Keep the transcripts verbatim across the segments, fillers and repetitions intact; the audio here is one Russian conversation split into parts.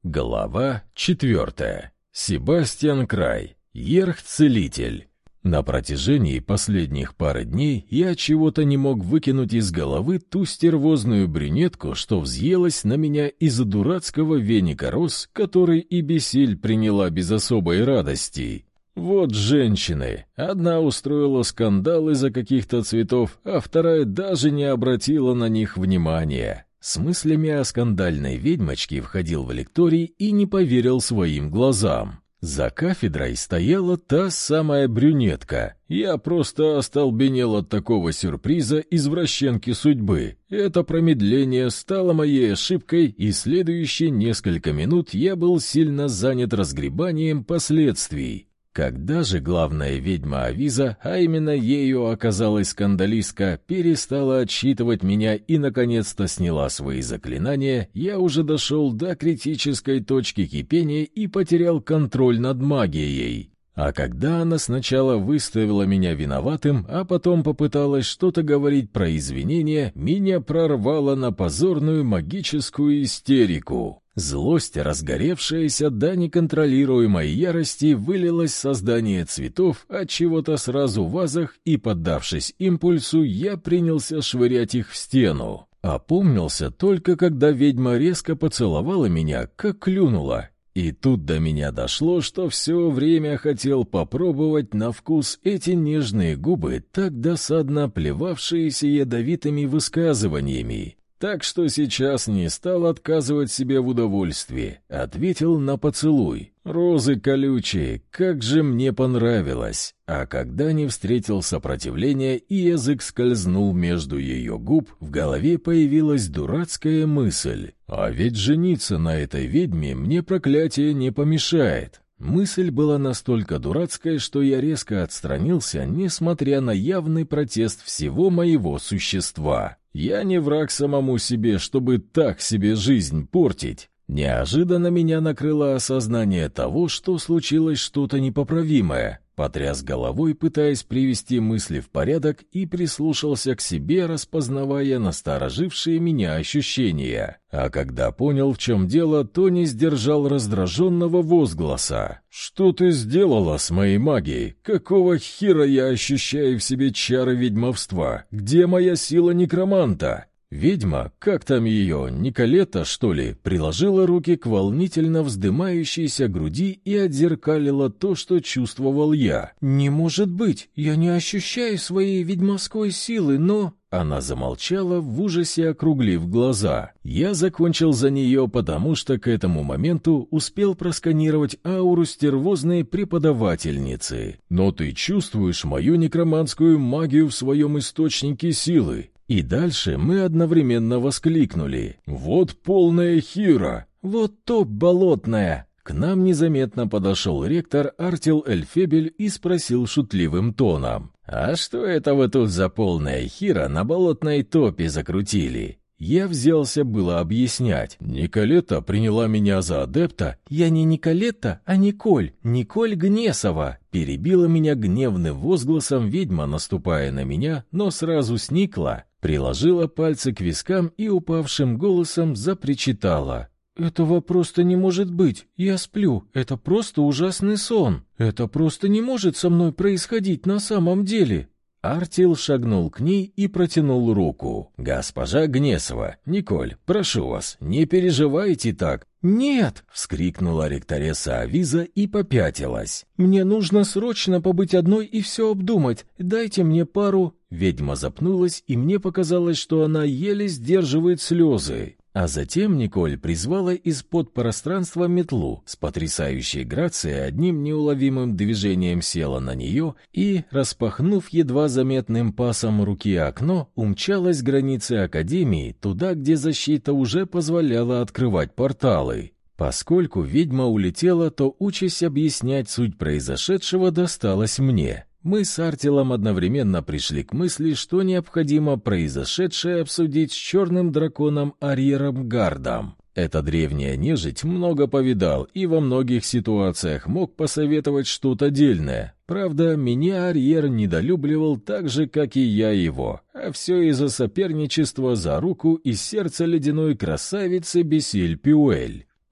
Глава четвертая. Себастьян Край. Ерх-целитель. На протяжении последних пары дней я чего-то не мог выкинуть из головы ту стервозную брюнетку, что взъелась на меня из-за дурацкого веника роз, который и Бесиль приняла без особой радости. Вот женщины. Одна устроила скандал из-за каких-то цветов, а вторая даже не обратила на них внимания. С мыслями о скандальной ведьмочке входил в лекторий и не поверил своим глазам. За кафедрой стояла та самая брюнетка. Я просто остолбенел от такого сюрприза извращенки судьбы. Это промедление стало моей ошибкой, и следующие несколько минут я был сильно занят разгребанием последствий. Когда же главная ведьма Авиза, а именно ею оказалась скандалистка, перестала отсчитывать меня и наконец-то сняла свои заклинания, я уже дошел до критической точки кипения и потерял контроль над магией. А когда она сначала выставила меня виноватым, а потом попыталась что-то говорить про извинения, меня прорвало на позорную магическую истерику. Злость, разгоревшаяся до неконтролируемой ярости, вылилась в создание цветов, от чего-то сразу в вазах, и, поддавшись импульсу, я принялся швырять их в стену. Опомнился только, когда ведьма резко поцеловала меня, как клюнула. И тут до меня дошло, что все время хотел попробовать на вкус эти нежные губы, так досадно плевавшиеся ядовитыми высказываниями. Так что сейчас не стал отказывать себе в удовольствии, ответил на поцелуй. Розы колючие, как же мне понравилось. А когда не встретил сопротивления и язык скользнул между ее губ, в голове появилась дурацкая мысль. А ведь жениться на этой ведьме мне проклятие не помешает. Мысль была настолько дурацкой, что я резко отстранился, несмотря на явный протест всего моего существа. Я не враг самому себе, чтобы так себе жизнь портить. Неожиданно меня накрыло осознание того, что случилось что-то непоправимое. Потряс головой, пытаясь привести мысли в порядок, и прислушался к себе, распознавая насторожившие меня ощущения. А когда понял, в чем дело, то не сдержал раздраженного возгласа. «Что ты сделала с моей магией? Какого хера я ощущаю в себе чары ведьмовства? Где моя сила некроманта?» Ведьма, как там ее, Николета, что ли, приложила руки к волнительно вздымающейся груди и отзеркалила то, что чувствовал я. «Не может быть, я не ощущаю своей ведьмовской силы, но...» Она замолчала, в ужасе округлив глаза. Я закончил за нее, потому что к этому моменту успел просканировать ауру стервозной преподавательницы. «Но ты чувствуешь мою некроманскую магию в своем источнике силы?» И дальше мы одновременно воскликнули: «Вот полная хира! Вот топ болотная!» К нам незаметно подошел ректор Артил Эльфебель и спросил шутливым тоном: «А что это вы тут за полная хира на болотной топе закрутили?» Я взялся было объяснять. Николета приняла меня за адепта. «Я не Николета, а Николь, Николь Гнесова!» Перебила меня гневным возгласом ведьма, наступая на меня, но сразу сникла, приложила пальцы к вискам и упавшим голосом запричитала: «Этого просто не может быть. Я сплю. Это просто ужасный сон. Это просто не может со мной происходить на самом деле». Артил шагнул к ней и протянул руку. «Госпожа Гнесова, Николь, прошу вас, не переживайте так». «Нет!» — вскрикнула ректоресса Авиза и попятилась. «Мне нужно срочно побыть одной и все обдумать. Дайте мне пару...» Ведьма запнулась, и мне показалось, что она еле сдерживает слезы. А затем Николь призвала из-под пространства метлу, с потрясающей грацией одним неуловимым движением села на нее и, распахнув едва заметным пасом руки окно, умчалась с границы Академии, туда, где защита уже позволяла открывать порталы. Поскольку ведьма улетела, то участь объяснять суть произошедшего досталась мне. Мы с Артилом одновременно пришли к мысли, что необходимо произошедшее обсудить с черным драконом Арьером Гардом. Эта древняя нежить много повидал и во многих ситуациях мог посоветовать что-то дельное. Правда, меня Арьер недолюбливал так же, как и я его. А все из-за соперничества за руку и сердце ледяной красавицы Бесиль Пюэль.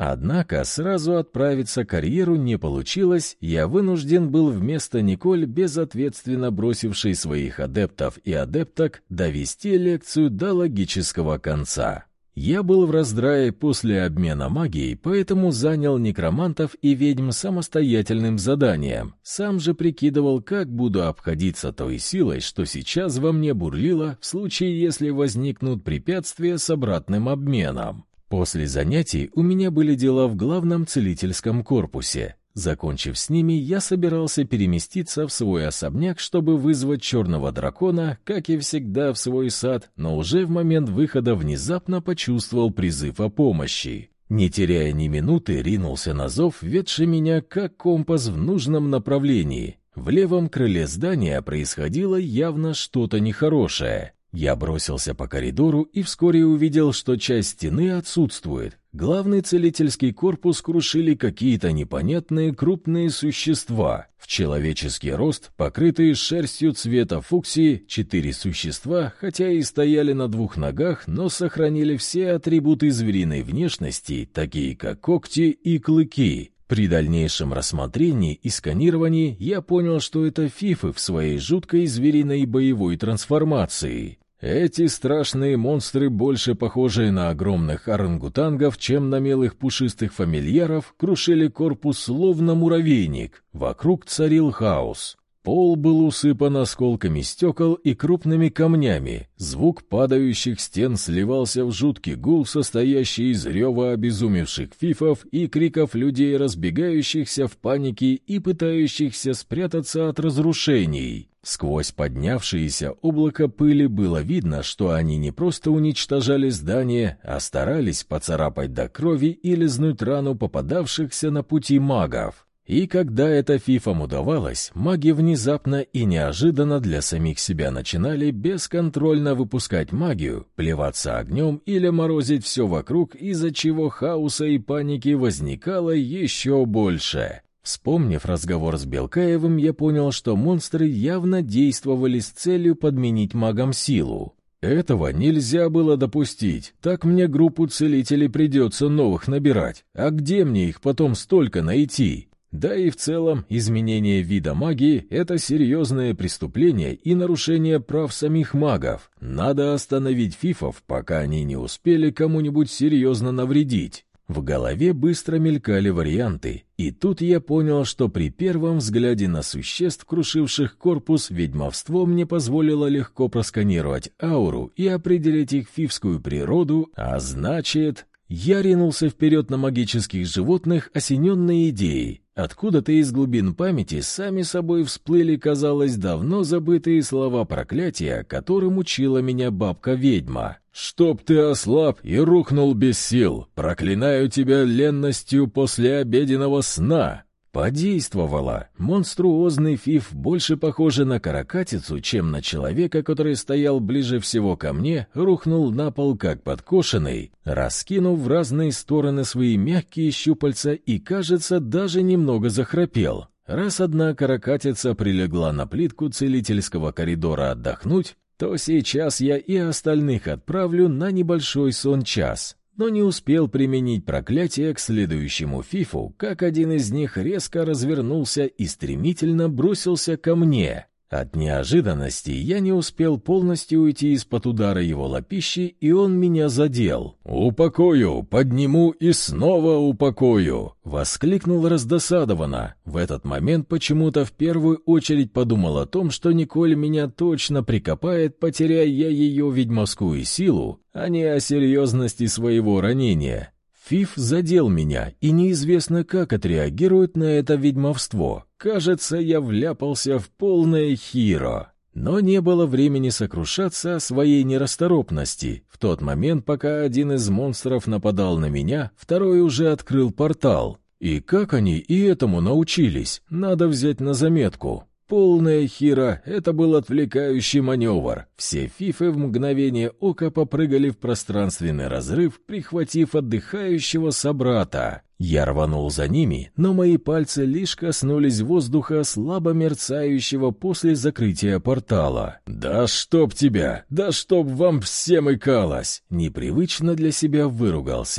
Однако сразу отправиться к карьеру не получилось, я вынужден был вместо Николь, безответственно бросившей своих адептов и адепток, довести лекцию до логического конца. Я был в раздрае после обмена магией, поэтому занял некромантов и ведьм самостоятельным заданием. Сам же прикидывал, как буду обходиться той силой, что сейчас во мне бурлила, в случае, если возникнут препятствия с обратным обменом. После занятий у меня были дела в главном целительском корпусе. Закончив с ними, я собирался переместиться в свой особняк, чтобы вызвать черного дракона, как и всегда, в свой сад, но уже в момент выхода внезапно почувствовал призыв о помощи. Не теряя ни минуты, ринулся на зов, ведший меня как компас в нужном направлении. В левом крыле здания происходило явно что-то нехорошее. Я бросился по коридору и вскоре увидел, что часть стены отсутствует. Главный целительский корпус крушили какие-то непонятные крупные существа. В человеческий рост, покрытые шерстью цвета фуксии, четыре существа, хотя и стояли на двух ногах, но сохранили все атрибуты звериной внешности, такие как когти и клыки. При дальнейшем рассмотрении и сканировании я понял, что это фифы в своей жуткой звериной боевой трансформации. Эти страшные монстры, больше похожие на огромных орангутангов, чем на милых пушистых фамильяров, крушили корпус словно муравейник. Вокруг царил хаос. Пол был усыпан осколками стекол и крупными камнями. Звук падающих стен сливался в жуткий гул, состоящий из рева обезумевших фифов и криков людей, разбегающихся в панике и пытающихся спрятаться от разрушений. Сквозь поднявшееся облако пыли было видно, что они не просто уничтожали здание, а старались поцарапать до крови и лизнуть рану попадавшихся на пути магов. И когда это фифам удавалось, маги внезапно и неожиданно для самих себя начинали бесконтрольно выпускать магию, плеваться огнем или морозить все вокруг, из-за чего хаоса и паники возникало еще больше. Вспомнив разговор с Белкаевым, я понял, что монстры явно действовали с целью подменить магам силу. Этого нельзя было допустить, так мне группу целителей придется новых набирать, а где мне их потом столько найти? Да и в целом, изменение вида магии — это серьезное преступление и нарушение прав самих магов. Надо остановить фифов, пока они не успели кому-нибудь серьезно навредить. В голове быстро мелькали варианты, и тут я понял, что при первом взгляде на существ, крушивших корпус, ведьмовство мне позволило легко просканировать ауру и определить их фифскую природу, а значит... Я ринулся вперед на магических животных, осененной идеей. Откуда-то из глубин памяти сами собой всплыли, казалось, давно забытые слова проклятия, которым учила меня бабка-ведьма. «Чтоб ты ослаб и рухнул без сил! Проклинаю тебя ленностью после обеденного сна!» Подействовало. Монструозный фиф, больше похожий на каракатицу, чем на человека, который стоял ближе всего ко мне, рухнул на пол как подкошенный, раскинув в разные стороны свои мягкие щупальца и, кажется, даже немного захрапел. Раз одна каракатица прилегла на плитку целительского коридора отдохнуть, то сейчас я и остальных отправлю на небольшой сон-час. Но не успел применить проклятие к следующему фифу, как один из них резко развернулся и стремительно бросился ко мне. От неожиданности я не успел полностью уйти из-под удара его лапищи, и он меня задел. «Упокою, подниму и снова упокою!» — воскликнул раздосадованно. В этот момент почему-то в первую очередь подумал о том, что Николь меня точно прикопает, потеряя я ее ведьмовскую силу, а не о серьезности своего ранения. Фиф задел меня, и неизвестно, как отреагирует на это ведьмовство. Кажется, я вляпался в полное хиро. Но не было времени сокрушаться о своей нерасторопности. В тот момент, пока один из монстров нападал на меня, второй уже открыл портал. И как они и этому научились, надо взять на заметку. Полная хиро — это был отвлекающий маневр. Все фифы в мгновение ока попрыгали в пространственный разрыв, прихватив отдыхающего собрата. Я рванул за ними, но мои пальцы лишь коснулись воздуха, слабо мерцающего после закрытия портала. «Да чтоб тебя! Да чтоб вам всем икалось!» Непривычно для себя выругался.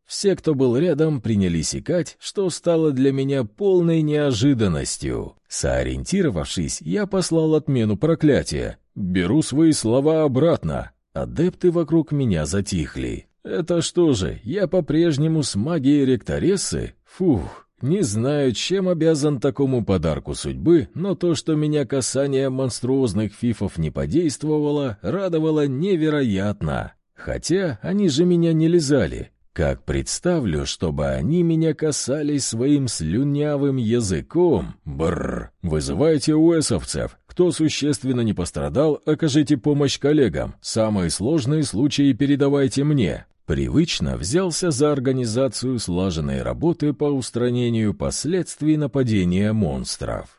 Все, кто был рядом, принялись икать, что стало для меня полной неожиданностью. Сориентировавшись, я послал отмену проклятия. Беру свои слова обратно. Адепты вокруг меня затихли. Это что же, я по-прежнему с магией ректорессы? Фух, не знаю, чем обязан такому подарку судьбы, но то, что меня касание монструозных фифов не подействовало, радовало невероятно. Хотя они же меня не лизали. Как представлю, чтобы они меня касались своим слюнявым языком. Бррр. Вызывайте уэсовцев. Кто существенно не пострадал, окажите помощь коллегам. Самые сложные случаи передавайте мне. Привычно взялся за организацию слаженной работы по устранению последствий нападения монстров.